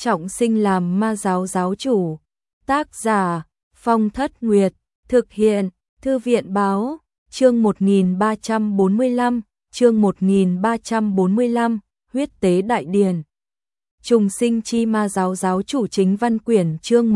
trọng sinh làm ma giáo giáo chủ. Tác giả Phong Thất Nguyệt. Thực hiện Thư viện báo. Chương 1345. Chương 1345. Huyết tế đại điển. Trùng sinh chi ma giáo giáo chủ chính văn quyển. Chương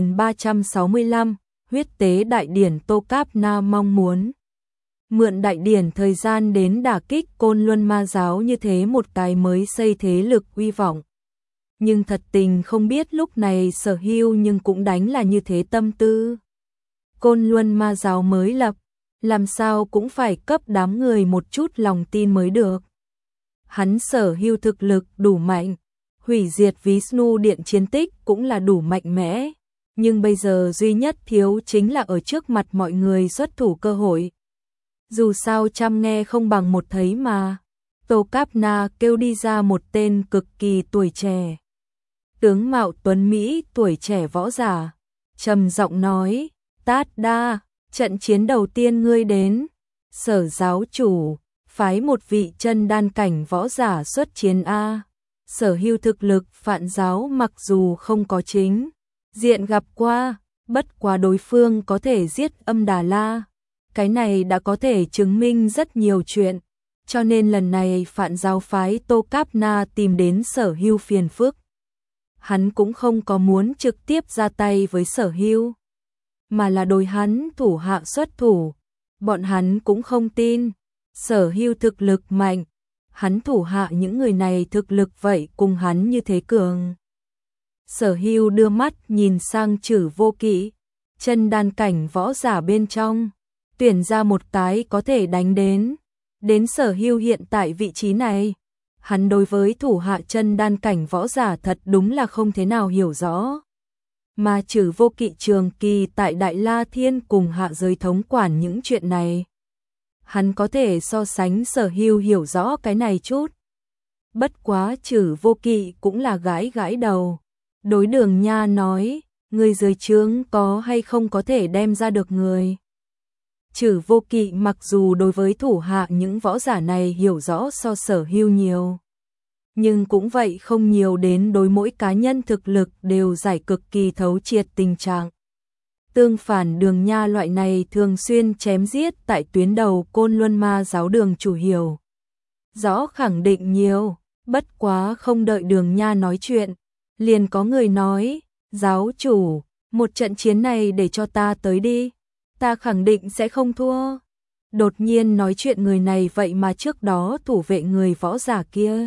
1365. Huyết tế đại điển. Tô Cáp Na mong muốn mượn đại điển thời gian đến đả kích Côn Luân ma giáo như thế một cái mới xây thế lực uy vọng. Nhưng thật tình không biết lúc này Sở Hưu nhưng cũng đánh là như thế tâm tư. Côn Luân ma giáo mới lập, làm sao cũng phải cấp đám người một chút lòng tin mới được. Hắn Sở Hưu thực lực đủ mạnh, hủy diệt Vishnu điện chiến tích cũng là đủ mạnh mẽ, nhưng bây giờ duy nhất thiếu chính là ở trước mặt mọi người xuất thủ cơ hội. Dù sao trăm nghe không bằng một thấy mà. Tô Cáp Na kêu đi ra một tên cực kỳ tuổi trẻ, tướng mạo tuấn Mỹ tuổi trẻ võ giả, trầm giọng nói, Tát Đa, trận chiến đầu tiên ngươi đến, Sở giáo chủ, phái một vị chân đan cảnh võ giả xuất chiến a. Sở Hưu thực lực Phạn giáo mặc dù không có chính diện gặp qua, bất quá đối phương có thể giết Âm Đà La. Cái này đã có thể chứng minh rất nhiều chuyện, cho nên lần này Phạn giáo phái Tô Cáp Na tìm đến Sở Hưu phiền phức. Hắn cũng không có muốn trực tiếp ra tay với Sở Hưu, mà là đối hắn thủ hạ xuất thủ. Bọn hắn cũng không tin Sở Hưu thực lực mạnh, hắn thủ hạ những người này thực lực vậy cùng hắn như thế cường. Sở Hưu đưa mắt nhìn sang Trử Vô Kỵ, chân đan cảnh võ giả bên trong, tuyển ra một cái có thể đánh đến Sở Hưu hiện tại vị trí này. Hắn đối với thủ hạ chân đan cảnh võ giả thật đúng là không thế nào hiểu rõ. Mà Trử Vô Kỵ trường kỳ tại Đại La Thiên cùng hạ giới thống quản những chuyện này. Hắn có thể so sánh Sở Hưu hiểu rõ cái này chút. Bất quá Trử Vô Kỵ cũng là gãi đầu. Đối Đường Nha nói, người dưới trướng có hay không có thể đem ra được người. Trử Vô Kỵ mặc dù đối với thủ hạ những võ giả này hiểu rõ so Sở Hưu nhiều, nhưng cũng vậy không nhiều đến đối mỗi cá nhân thực lực đều giải cực kỳ thấu triệt tình trạng. Tương phản Đường Nha loại này thường xuyên chém giết tại tuyến đầu Côn Luân ma giáo đường chủ hiểu rõ khẳng định nhiều. Bất quá không đợi Đường Nha nói chuyện, liền có người nói, giáo chủ, một trận chiến này để cho ta tới đi, ta khẳng định sẽ không thua. Đột nhiên nói chuyện người này vậy mà trước đó thủ vệ người võ giả kia.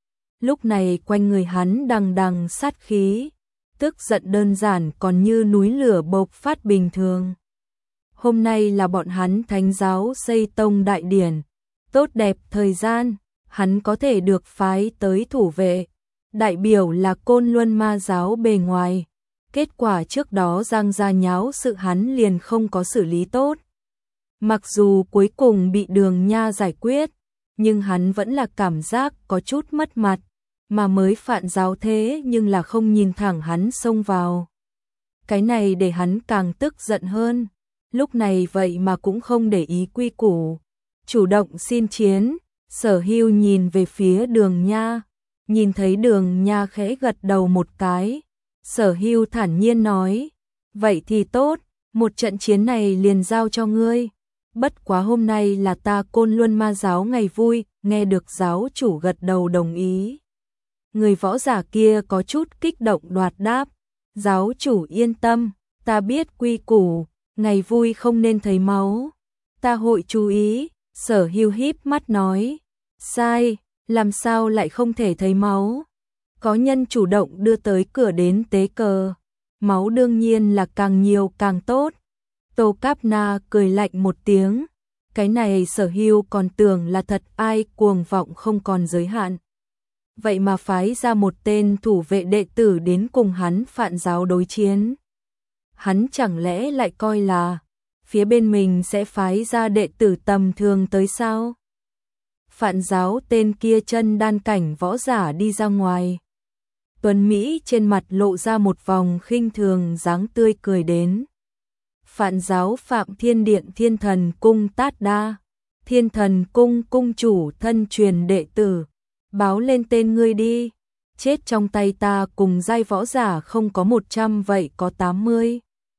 Lúc này quanh người hắn đằng đằng sát khí, tức giận đơn giản còn như núi lửa bộc phát bình thường. Hôm nay là bọn hắn thánh giáo xây tông đại điển, tốt đẹp thời gian, hắn có thể được phái tới thủ vệ, đại biểu là Côn Luân ma giáo bề ngoài. Kết quả trước đó Giang gia nháo sự hắn liền không có xử lý tốt. Mặc dù cuối cùng bị Đường Nha giải quyết, nhưng hắn vẫn là cảm giác có chút mất mặt, mà mới Phạn giáo thế nhưng là không nhìn thẳng hắn xông vào. Cái này để hắn càng tức giận hơn, lúc này vậy mà cũng không để ý quy củ, chủ động xin chiến. Sở Hưu nhìn về phía Đường Nha, nhìn thấy Đường Nha khẽ gật đầu một cái. Sở Hưu thản nhiên nói, vậy thì tốt, một trận chiến này liền giao cho ngươi. Bất quá hôm nay là ta Côn Luân ma giáo ngày vui. Nghe được giáo chủ gật đầu đồng ý, người võ giả kia có chút kích động đoạt đáp, giáo chủ yên tâm, ta biết quy củ, ngày vui không nên thấy máu, ta hội chú ý. Sở Hưu híp mắt nói, sai, làm sao lại không thể thấy máu? Có nhân chủ động đưa tới cửa đến tế cờ, máu đương nhiên là càng nhiều càng tốt. Tô Cáp Na cười lạnh một tiếng, cái này Sở Hưu còn tưởng là thật, ai cuồng vọng không còn giới hạn. Vậy mà phái ra một tên thủ vệ đệ tử đến cùng hắn Phạn giáo đối chiến. Hắn chẳng lẽ lại coi là phía bên mình sẽ phái ra đệ tử tầm thường tới sao? Phạn giáo tên kia chân đan cảnh võ giả đi ra ngoài. Tuấn Mỹ trên mặt lộ ra một vòng khinh thường dáng tươi cười đến. Phạn giáo Phạm Thiên Điện Thiên Thần Cung Tát Đa, Thiên Thần Cung cung chủ thân truyền đệ tử, báo lên tên ngươi đi. chết trong tay ta cùng giai võ giả không có 100 vậy có 80.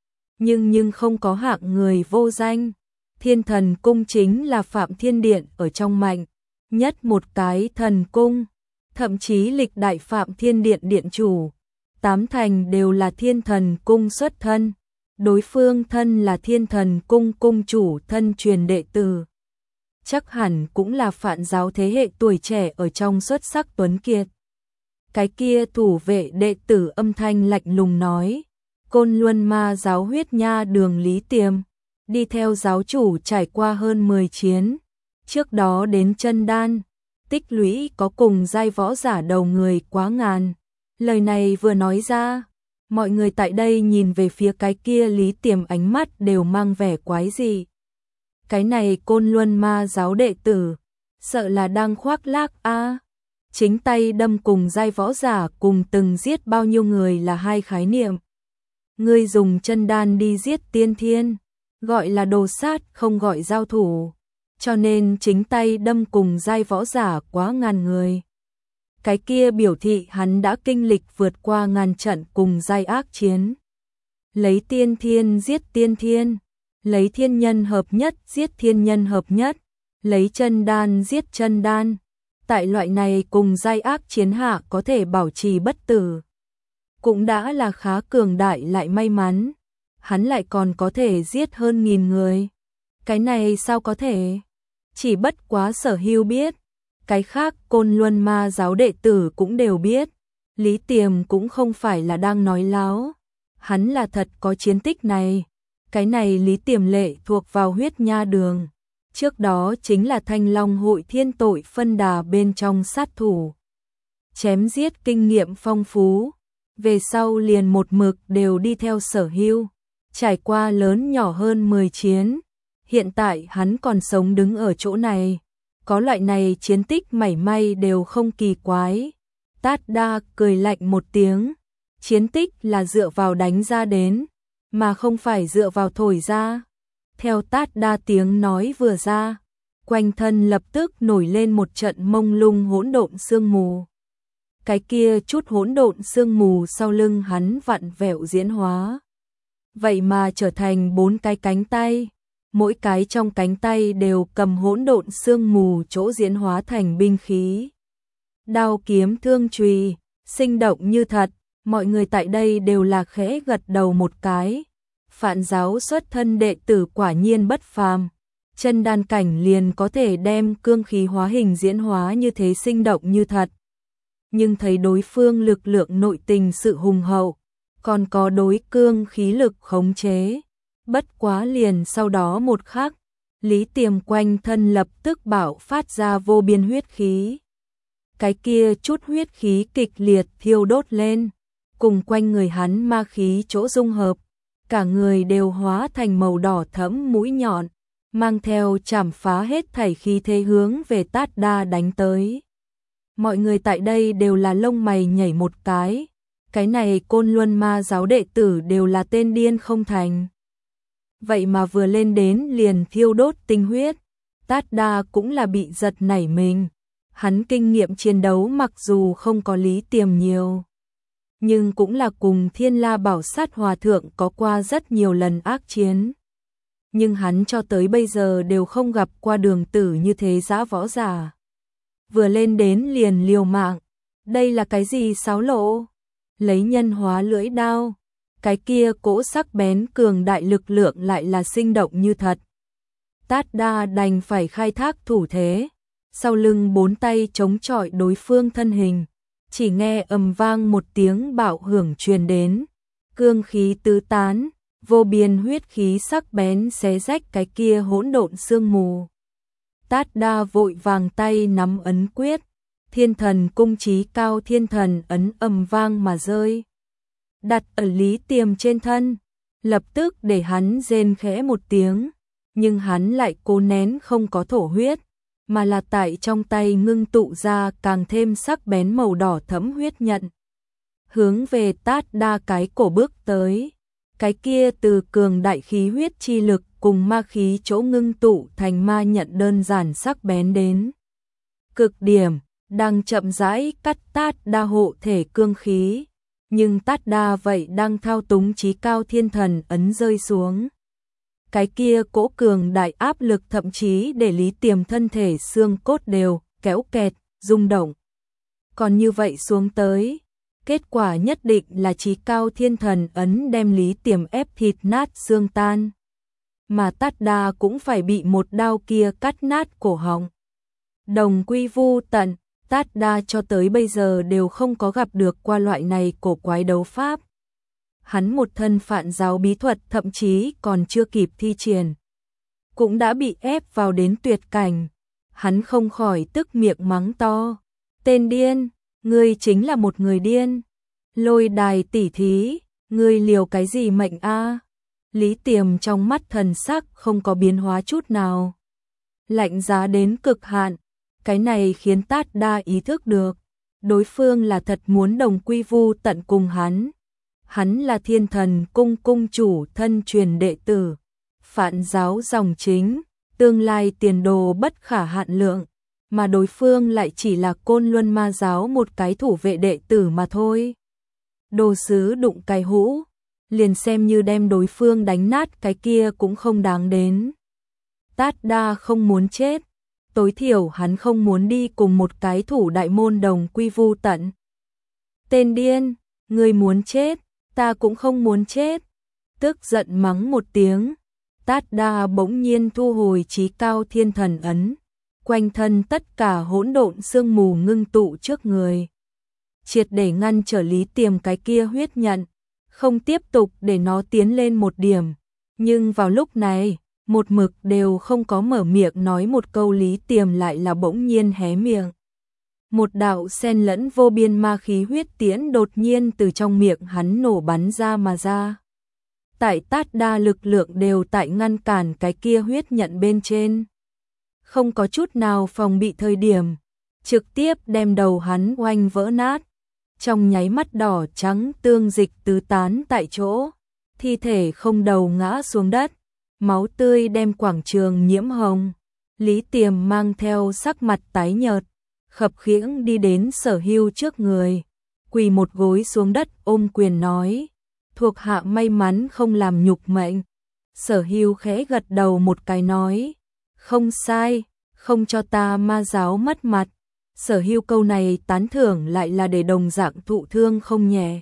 Nhưng không có hạng người vô danh. Thiên Thần Cung chính là Phạm Thiên Điện ở trong mạnh nhất một cái thần cung, thậm chí lịch đại Phạm Thiên Điện điện chủ, 8 thành đều là Thiên Thần Cung xuất thân, đối phương thân là Thiên Thần Cung cung chủ thân truyền đệ tử. Chắc hẳn cũng là Phạn giáo thế hệ tuổi trẻ ở trong xuất sắc tuấn kiệt. Cái kia thủ vệ đệ tử âm thanh lạnh lùng nói, Côn Luân Ma giáo Huyết Nha Đường Lý Tiềm, đi theo giáo chủ trải qua hơn 10 chiến, trước đó đến chân đan, tích lũy có cùng giai võ giả đầu người quá ngàn. Lời này vừa nói ra, mọi người tại đây nhìn về phía cái kia Lý Tiềm ánh mắt đều mang vẻ quái dị. Cái này Côn Luân Ma giáo đệ tử, sợ là đang khoác lác a. Chính tay đâm cùng giai võ giả cùng từng giết bao nhiêu người là hai khái niệm. Ngươi dùng chân đan đi giết tiên thiên, gọi là đồ sát không gọi giao thủ, cho nên chính tay đâm cùng giai võ giả quá ngàn người. Cái kia biểu thị hắn đã kinh lịch vượt qua ngàn trận cùng giai ác chiến. Lấy tiên thiên giết tiên thiên, lấy thiên nhân hợp nhất giết thiên nhân hợp nhất, lấy chân đan giết chân đan. Tại loại này cùng giai ác chiến hạ có thể bảo trì bất tử, cũng đã là khá cường đại lại may mắn. Hắn lại còn có thể giết hơn 1000 người. Cái này sao có thể? Chỉ bất quá Sở Hưu biết, cái khác Côn Luân Ma giáo đệ tử cũng đều biết. Lý Tiềm cũng không phải là đang nói láo, hắn là thật có chiến tích này. Cái này Lý Tiềm lệ thuộc vào Huyết Nha Đường, trước đó chính là Thanh Long hội thiên tội phân đà bên trong sát thủ. Chém giết kinh nghiệm phong phú, về sau liền một mực đều đi theo Sở Hưu, trải qua lớn nhỏ hơn 10 chiến. Hiện tại hắn còn sống đứng ở chỗ này, có loại này chiến tích mảy may đều không kỳ quái. Tát Đa cười lạnh một tiếng, chiến tích là dựa vào đánh ra đến, mà không phải dựa vào thổi ra. Theo Tát Đa tiếng nói vừa ra, quanh thân lập tức nổi lên một trận mông lung hỗn độn sương mù. Cái kia chút hỗn độn sương mù sau lưng hắn vặn vẹo diễn hóa, vậy mà trở thành 4 cái cánh tay, mỗi cái trong cánh tay đều cầm hỗn độn sương mù chỗ diễn hóa thành binh khí. Đao kiếm thương chùy, sinh động như thật, mọi người tại đây đều là khẽ gật đầu một cái. Phạn giáo xuất thân đệ tử quả nhiên bất phàm, chân đan cảnh liền có thể đem cương khí hóa hình diễn hóa như thế sinh động như thật. Nhưng thấy đối phương lực lượng nội tình sự hùng hậu, còn có đối cương khí lực khống chế. Bất quá liền sau đó một khắc, Lý Tiềm quanh thân lập tức bạo phát ra vô biên huyết khí. Cái kia chút huyết khí kịch liệt thiêu đốt lên, cùng quanh người hắn ma khí chỗ dung hợp, cả người đều hóa thành màu đỏ thẫm mũi nhọn, mang theo chảm phá hết thảy khí thế hướng về Tát Đa đánh tới. Mọi người tại đây đều là lông mày nhảy một cái này Côn Luân Ma giáo đệ tử đều là tên điên không thành. Vậy mà vừa lên đến liền thiêu đốt tinh huyết, Tát Đa cũng là bị giật nảy mình. Hắn kinh nghiệm chiến đấu mặc dù không có Lý Tiềm nhiều, nhưng cũng là cùng Thiên La Bảo Sát Hòa Thượng có qua rất nhiều lần ác chiến. Nhưng hắn cho tới bây giờ đều không gặp qua đường tử như thế dã võ giả. Vừa lên đến liền liều mạng, đây là cái gì xáo lộ? Lấy nhân hóa lưỡi đao, cái kia cỗ sắc bén cường đại lực lượng lại là sinh động như thật. Tát Đa đành phải khai thác thủ thế, sau lưng 4 tay chống chọi đối phương thân hình, chỉ nghe ầm vang một tiếng bạo hưởng truyền đến, cương khí tứ tán, vô biên huyết khí sắc bén xé rách cái kia hỗn độn sương mù. Tát Đa vội vàng tay nắm ấn quyết, Thiên Thần Cung chí cao thiên thần ấn ầm vang mà rơi, đặt ở Lý Tiềm trên thân, lập tức để hắn rên khẽ một tiếng, nhưng hắn lại cố nén không có thổ huyết, mà là tại trong tay ngưng tụ ra càng thêm sắc bén màu đỏ thẫm huyết nhận, hướng về Tát Đa cái cổ bước tới. Cái kia từ cường đại khí huyết chi lực cùng ma khí chỗ ngưng tụ thành ma nhận đơn giản sắc bén đến cực điểm, đang chậm rãi cắt Tát Đa hộ thể cương khí, nhưng Tát Đa vậy đang thao túng chí cao thiên thần ấn rơi xuống. Cái kia cỗ cường đại áp lực thậm chí để Lý Tiềm thân thể xương cốt đều kéo kẹt, rung động. Còn như vậy xuống tới, kết quả nhất định là chí cao thiên thần ấn đem Lý Tiềm ép thịt nát xương tan. Mà Tát Đa cũng phải bị một đao kia cắt nát cổ họng. Đồng quy vu tận, Tát Đa cho tới bây giờ đều không có gặp được qua loại này cổ quái đấu pháp. Hắn một thân phản giáo bí thuật thậm chí còn chưa kịp thi triển, cũng đã bị ép vào đến tuyệt cảnh. Hắn không khỏi tức miệng mắng to, tên điên, ngươi chính là một người điên. Lôi đài tỉ thí, ngươi liều cái gì mệnh a? Lý Tiềm trong mắt thần sắc không có biến hóa chút nào, lạnh giá đến cực hạn. Cái này khiến Tát Đa ý thức được, đối phương là thật muốn đồng quy vu tận cùng hắn. Hắn là Thiên Thần Cung cung chủ thân truyền đệ tử, phản giáo dòng chính, tương lai tiền đồ bất khả hạn lượng, mà đối phương lại chỉ là Côn Luân Ma giáo một cái thủ vệ đệ tử mà thôi. Đồ sứ đụng cái hũ, liền xem như đem đối phương đánh nát cái kia cũng không đáng đến. Tát Đa không muốn chết, tối thiểu hắn không muốn đi cùng một cái thủ đại môn đồng quy vu tận. Tên điên, ngươi muốn chết, ta cũng không muốn chết. Tức giận mắng một tiếng, Tát Đa bỗng nhiên thu hồi chí cao thiên thần ấn, quanh thân tất cả hỗn độn sương mù ngưng tụ trước người, triệt để ngăn trở Lý Tiềm cái kia huyết nhận, không tiếp tục để nó tiến lên một điểm. Nhưng vào lúc này, một mực đều không có mở miệng nói một câu Lý Tiềm lại là bỗng nhiên hé miệng. Một đạo xen lẫn vô biên ma khí huyết tiễn đột nhiên từ trong miệng hắn nổ bắn ra mà ra. Tại Tát Đa lực lượng đều tại ngăn cản cái kia huyết nhận bên trên. Không có chút nào phòng bị thời điểm, trực tiếp đem đầu hắn oanh vỡ nát. Trong nháy mắt đỏ trắng tương dịch tứ tán tại chỗ, thi thể không đầu ngã xuống đất, máu tươi đem quảng trường nhiễm hồng. Lý Tiềm mang theo sắc mặt tái nhợt, khập khiễng đi đến Sở Hưu trước người, quỳ một gối xuống đất ôm quyền nói, thuộc hạ may mắn không làm nhục mệnh. Sở Hưu khẽ gật đầu một cái nói, không sai, không cho ta ma giáo mất mặt. Sở Hưu câu này tán thưởng lại là để đồng dạng thụ thương không nhẹ.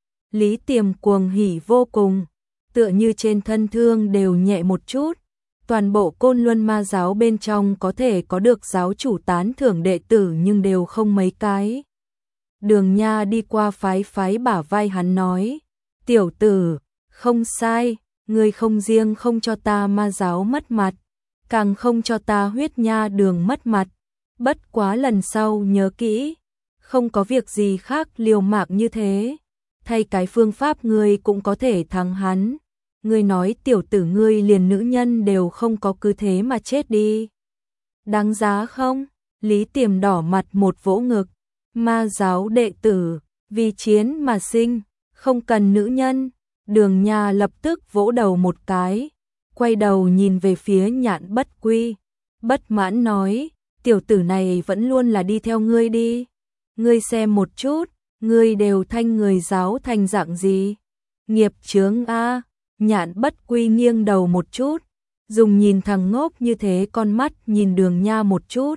Lý Tiềm cuồng hỉ vô cùng, tựa như trên thân thương đều nhẹ một chút. Toàn bộ Côn Luân Ma giáo bên trong có thể có được giáo chủ tán thưởng đệ tử nhưng đều không mấy cái. Đường Nha đi qua phái bả vai hắn nói, tiểu tử, không sai, ngươi không riêng không cho ta ma giáo mất mặt, càng không cho ta Huyết Nha đường mất mặt. Bất quá lần sau nhớ kỹ, không có việc gì khác liều mạng như thế, thay cái phương pháp ngươi cũng có thể thắng hắn. Ngươi nói tiểu tử ngươi liền nữ nhân đều không có, cứ thế mà chết đi. Đáng giá không? Lý Tiềm đỏ mặt một vỗ ngực, ma giáo đệ tử, vì chiến mà sinh, không cần nữ nhân. Đường Nha lập tức vỗ đầu một cái, quay đầu nhìn về phía Nhạn Bất Quy, bất mãn nói, tiểu tử này vẫn luôn là đi theo ngươi đi. Ngươi xem một chút, ngươi đều thanh người giáo thành dạng gì? Nghiệp chướng a. Nhạn Bất Quy nghiêng đầu một chút, dùng nhìn thằng ngốc như thế con mắt nhìn Đường Nha một chút.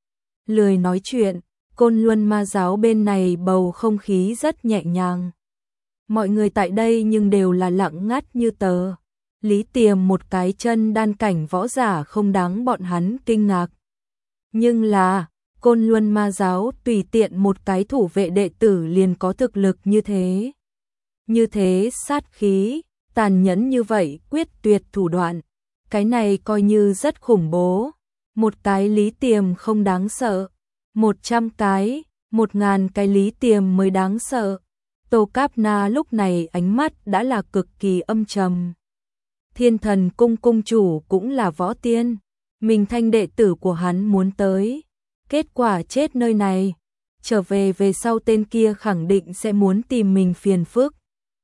Lười nói chuyện, Côn Luân Ma giáo bên này bầu không khí rất nhẹ nhàng. Mọi người tại đây nhưng đều là lặng ngắt như tờ. Lý Tiềm một cái chân đan cảnh võ giả không đáng bọn hắn kinh ngạc. Nhưng là, Côn Luân Ma giáo tùy tiện một cái thủ vệ đệ tử liền có thực lực như thế. Như thế sát khí, tàn nhẫn như vậy, quyết tuyệt thủ đoạn. Cái này coi như rất khủng bố. Một cái Lý Tiềm không đáng sợ. 100 cái, 1000 cái Lý Tiềm mới đáng sợ. Tô Cáp Na lúc này ánh mắt đã là cực kỳ âm trầm. Thiên Thần Cung cung chủ cũng là võ tiên. Mình thanh đệ tử của hắn muốn tới. Kết quả chết nơi này. Trở về sau tên kia khẳng định sẽ muốn tìm mình phiền phức.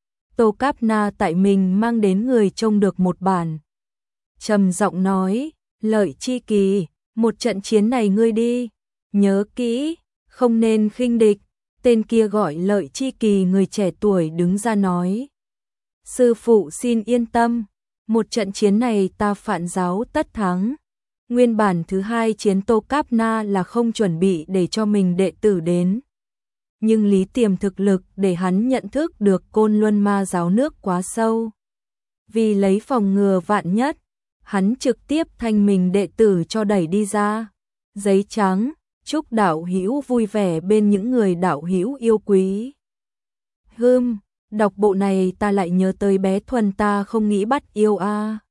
Tô Cáp Na tại mình mang đến người trông được một bản. Trầm giọng nói, Lợi Chi Kỳ, một trận chiến này ngươi đi. Nhớ kỹ, Không nên khinh địch, tên kia gọi Lợi Chi Kỳ người trẻ tuổi đứng ra nói. Sư phụ xin yên tâm, một trận chiến này ta Phạn giáo tất thắng. Nguyên bản thứ hai chiến Tô Cáp Na là không chuẩn bị để cho mình đệ tử đến. Nhưng Lý Tiềm thực lực để hắn nhận thức được Côn Luân Ma giáo nước quá sâu. Vì lấy phòng ngừa vạn nhất, hắn trực tiếp thanh mình đệ tử cho đẩy đi ra. Giấy trắng, chúc đạo hữu vui vẻ bên những người đạo hữu yêu quý. Đọc bộ này ta lại nhớ tới bé Thuần ta không nghĩ bắt yêu a.